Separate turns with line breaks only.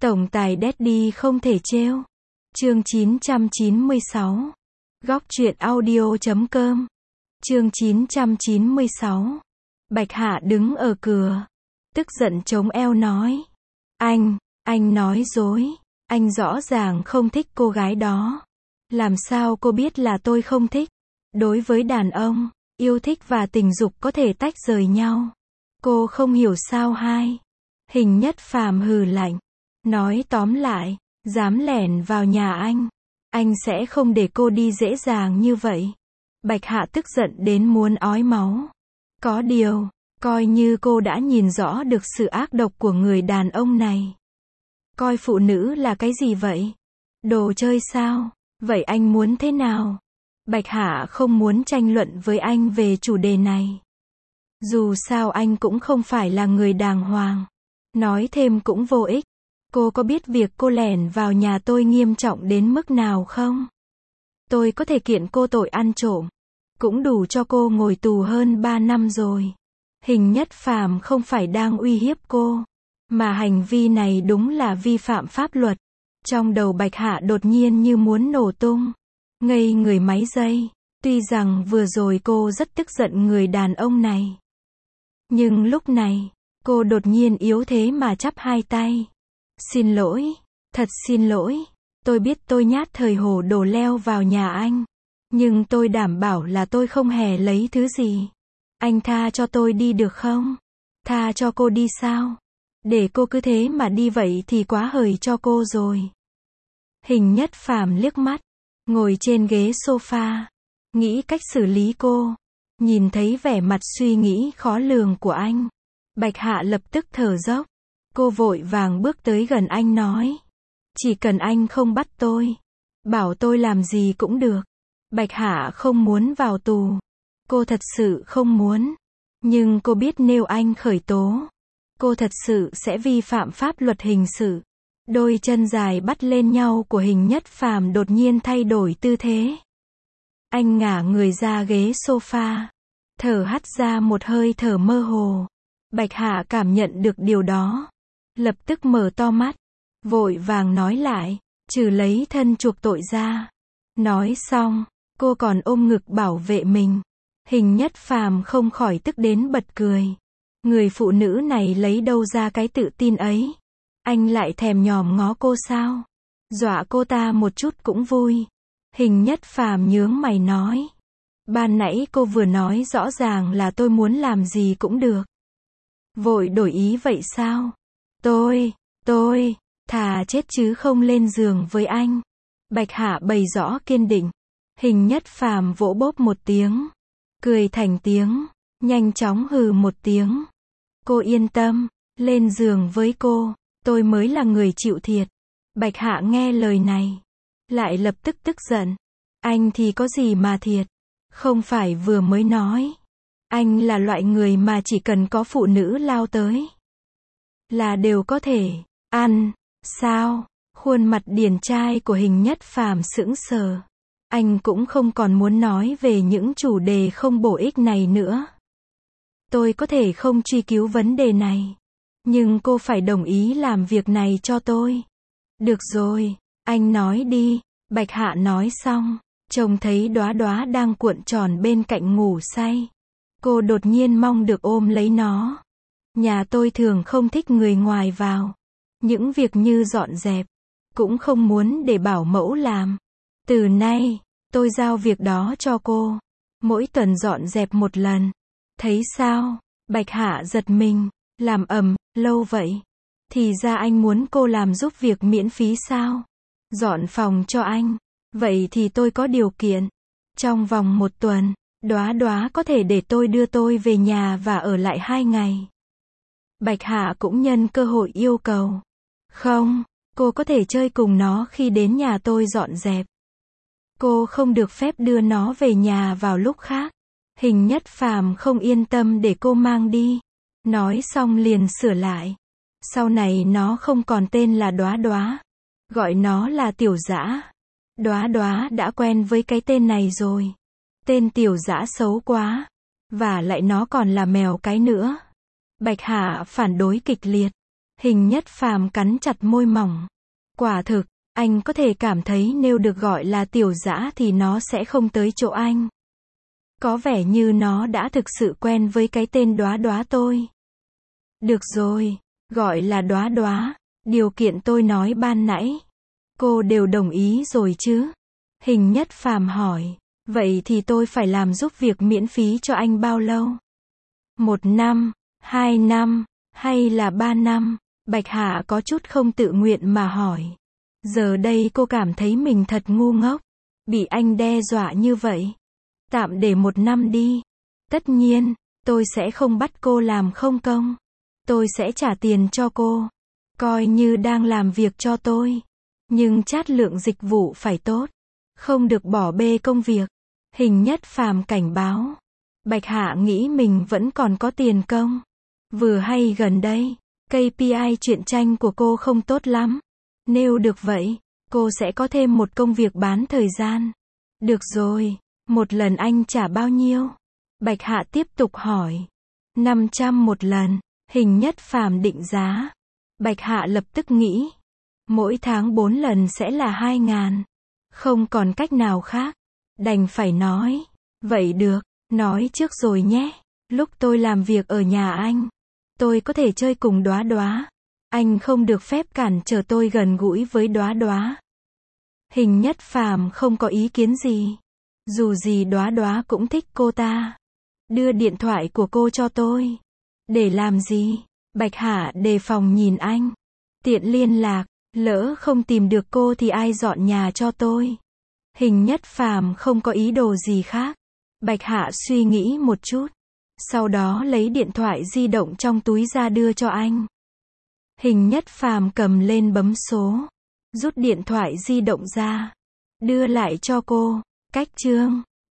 Tổng tài Daddy không thể trêu. Chương 996. Góc truyện audio.com. Chương 996. Bạch Hạ đứng ở cửa, tức giận chống eo nói. Anh nói dối. Anh rõ ràng không thích cô gái đó. Làm sao cô biết là tôi không thích? Đối với đàn ông, yêu thích và tình dục có thể tách rời nhau. Cô không hiểu sao hai. Hình Nhất Phàm hừ lạnh. Nói tóm lại, dám lẻn vào nhà anh sẽ không để cô đi dễ dàng như vậy. Bạch Hạ tức giận đến muốn ói máu. Có điều, coi như cô đã nhìn rõ được sự ác độc của người đàn ông này. Coi phụ nữ là cái gì vậy? Đồ chơi sao? Vậy anh muốn thế nào? Bạch Hạ không muốn tranh luận với anh về chủ đề này. Dù sao anh cũng không phải là người đàng hoàng. Nói thêm cũng vô ích. Cô có biết việc cô lẻn vào nhà tôi nghiêm trọng đến mức nào không? Tôi có thể kiện cô tội ăn trộm. Cũng đủ cho cô ngồi tù hơn 3 năm rồi. Hình Nhất Phàm không phải đang uy hiếp cô, mà hành vi này đúng là vi phạm pháp luật. Trong đầu Bạch Hạ đột nhiên như muốn nổ tung. Ngây người mấy giây. Tuy rằng vừa rồi cô rất tức giận người đàn ông này. Nhưng lúc này, cô đột nhiên yếu thế mà chắp hai tay. Xin lỗi, thật xin lỗi. Tôi biết tôi nhát thời hồ đồ leo vào nhà anh. Nhưng tôi đảm bảo là tôi không hề lấy thứ gì. Anh tha cho tôi đi được không? Tha cho cô đi sao? Để cô cứ thế mà đi vậy thì quá hời cho cô rồi. Hình Nhất Phàm liếc mắt, ngồi trên ghế sofa, nghĩ cách xử lý cô. Nhìn thấy vẻ mặt suy nghĩ khó lường của anh, Bạch Hạ lập tức thở dốc. Cô vội vàng bước tới gần anh nói. Chỉ cần anh không bắt tôi, bảo tôi làm gì cũng được. Bạch Hạ không muốn vào tù. Cô thật sự không muốn. Nhưng cô biết nếu anh khởi tố, cô thật sự sẽ vi phạm pháp luật hình sự. Đôi chân dài bắt lên nhau của Hình Nhất Phàm đột nhiên thay đổi tư thế. Anh ngả người ra ghế sofa, thở hắt ra một hơi thở mơ hồ. Bạch Hạ cảm nhận được điều đó, lập tức mở to mắt, vội vàng nói lại, trừ lấy thân chuộc tội ra. Nói xong, cô còn ôm ngực bảo vệ mình. Hình Nhất Phàm không khỏi tức đến bật cười. Người phụ nữ này lấy đâu ra cái tự tin ấy? Anh lại thèm nhòm ngó cô sao? Dọa cô ta một chút cũng vui. Hình Nhất Phàm nhướng mày nói. Ban nãy cô vừa nói rõ ràng là tôi muốn làm gì cũng được. Vội đổi ý vậy sao? Tôi, thà chết chứ không lên giường với anh. Bạch Hạ bày rõ kiên định. Hình Nhất Phàm vỗ bốp một tiếng, cười thành tiếng, nhanh chóng hừ một tiếng. Cô yên tâm, lên giường với cô, tôi mới là người chịu thiệt. Bạch Hạ nghe lời này, lại lập tức tức giận. Anh thì có gì mà thiệt? Không phải vừa mới nói. Anh là loại người mà chỉ cần có phụ nữ lao tới là đều có thể ăn, sao? Khuôn mặt điển trai của Hình Nhất Phàm sững sờ. Anh cũng không còn muốn nói về những chủ đề không bổ ích này nữa. Tôi có thể không truy cứu vấn đề này, nhưng cô phải đồng ý làm việc này cho tôi. Được rồi, anh nói đi. Bạch Hạ nói xong, trông thấy Đóa Đóa đang cuộn tròn bên cạnh ngủ say. Cô đột nhiên mong được ôm lấy nó. Nhà tôi thường không thích người ngoài vào. Những việc như dọn dẹp, cũng không muốn để bảo mẫu làm. Từ nay, tôi giao việc đó cho cô. Mỗi tuần dọn dẹp một lần. Thấy sao? Bạch Hạ giật mình. Làm lâu vậy. Thì ra anh muốn cô làm giúp việc miễn phí sao? Dọn phòng cho anh. Vậy thì tôi có điều kiện. Trong vòng 1 tuần, Đóa Đóa có thể để tôi đưa tôi về nhà và ở lại 2 ngày. Bạch Hạ cũng nhân cơ hội yêu cầu. Không, cô có thể chơi cùng nó khi đến nhà tôi dọn dẹp. Cô không được phép đưa nó về nhà vào lúc khác. Hình Nhất Phàm không yên tâm để cô mang đi. Nói xong liền sửa lại. Sau này nó không còn tên là Đóa Đóa. Gọi nó là Tiểu Dã. Đóa Đóa đã quen với cái tên này rồi. Tên Tiểu Dã xấu quá. Và lại nó còn là mèo cái nữa. Bạch Hạ phản đối kịch liệt. Hình Nhất Phàm cắn chặt môi mỏng. Quả thực, anh có thể cảm thấy nếu được gọi là tiểu dã thì nó sẽ không tới chỗ anh. Có vẻ như nó đã thực sự quen với cái tên Đóa Đóa tôi. Được rồi, gọi là Đóa Đóa, điều kiện tôi nói ban nãy. Cô đều đồng ý rồi chứ? Hình Nhất Phàm hỏi. Vậy thì tôi phải làm giúp việc miễn phí cho anh bao lâu? 1 năm, 2 năm, hay là 3 năm? Bạch Hạ có chút không tự nguyện mà hỏi. Giờ đây cô cảm thấy mình thật ngu ngốc. Bị anh đe dọa như vậy. Tạm để 1 năm đi. Tất nhiên, tôi sẽ không bắt cô làm không công. Tôi sẽ trả tiền cho cô. Coi như đang làm việc cho tôi. Nhưng chất lượng dịch vụ phải tốt. Không được bỏ bê công việc. Hình Nhất Phàm cảnh báo. Bạch Hạ nghĩ mình vẫn còn có tiền công. Vừa hay gần đây, KPI truyện tranh của cô không tốt lắm. Nếu được vậy, cô sẽ có thêm một công việc bán thời gian. Được rồi, một lần anh trả bao nhiêu? Bạch Hạ tiếp tục hỏi. 500 một lần. Hình Nhất Phàm định giá. Bạch Hạ lập tức nghĩ. Mỗi tháng 4 lần sẽ là 2.000. Không còn cách nào khác. Đành phải nói. Vậy được, nói trước rồi nhé. Lúc tôi làm việc ở nhà anh, tôi có thể chơi cùng Đóa Đóa. Anh không được phép cản trở tôi gần gũi với Đóa Đóa. Hình Nhất Phàm không có ý kiến gì. Dù gì Đóa Đóa cũng thích cô ta. Đưa điện thoại của cô cho tôi. Để làm gì? Bạch Hạ đề phòng nhìn anh. Tiện liên lạc, lỡ không tìm được cô thì ai dọn nhà cho tôi? Hình Nhất Phàm không có ý đồ gì khác. Bạch Hạ suy nghĩ một chút. Sau đó lấy điện thoại di động trong túi ra đưa cho anh. Hình Nhất Phàm cầm lên bấm số. Rút điện thoại di động ra. Đưa lại cho cô. Cách chương.